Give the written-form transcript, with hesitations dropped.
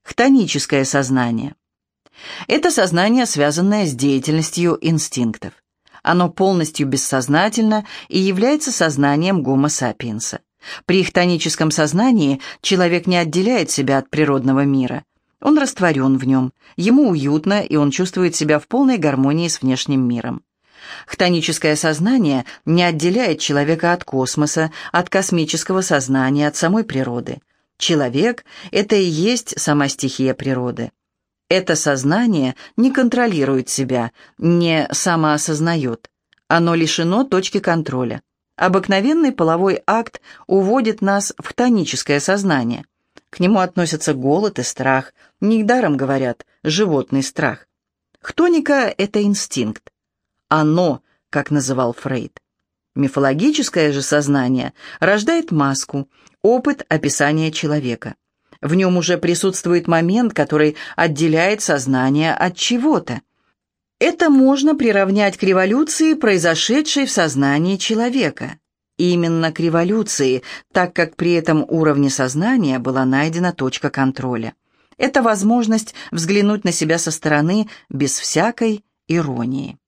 Хтоническое сознание. Это сознание, связанное с деятельностью инстинктов. Оно полностью бессознательно и является сознанием гомо сапиенса. При хтоническом сознании человек не отделяет себя от природного мира. Он растворен в нем, ему уютно, и он чувствует себя в полной гармонии с внешним миром. Хтоническое сознание не отделяет человека от космоса, от космического сознания, от самой природы. Человек – это и есть сама стихия природы. Это сознание не контролирует себя, не самоосознает. Оно лишено точки контроля. Обыкновенный половой акт уводит нас в хтоническое сознание. К нему относятся голод и страх. Недаром говорят «животный страх». Хтоника – это инстинкт. Оно, как называл Фрейд. Мифологическое же сознание рождает маску, опыт описания человека. В нем уже присутствует момент, который отделяет сознание от чего-то. Это можно приравнять к революции, произошедшей в сознании человека. Именно к революции, так как при этом уровне сознания была найдена точка контроля. Это возможность взглянуть на себя со стороны без всякой иронии.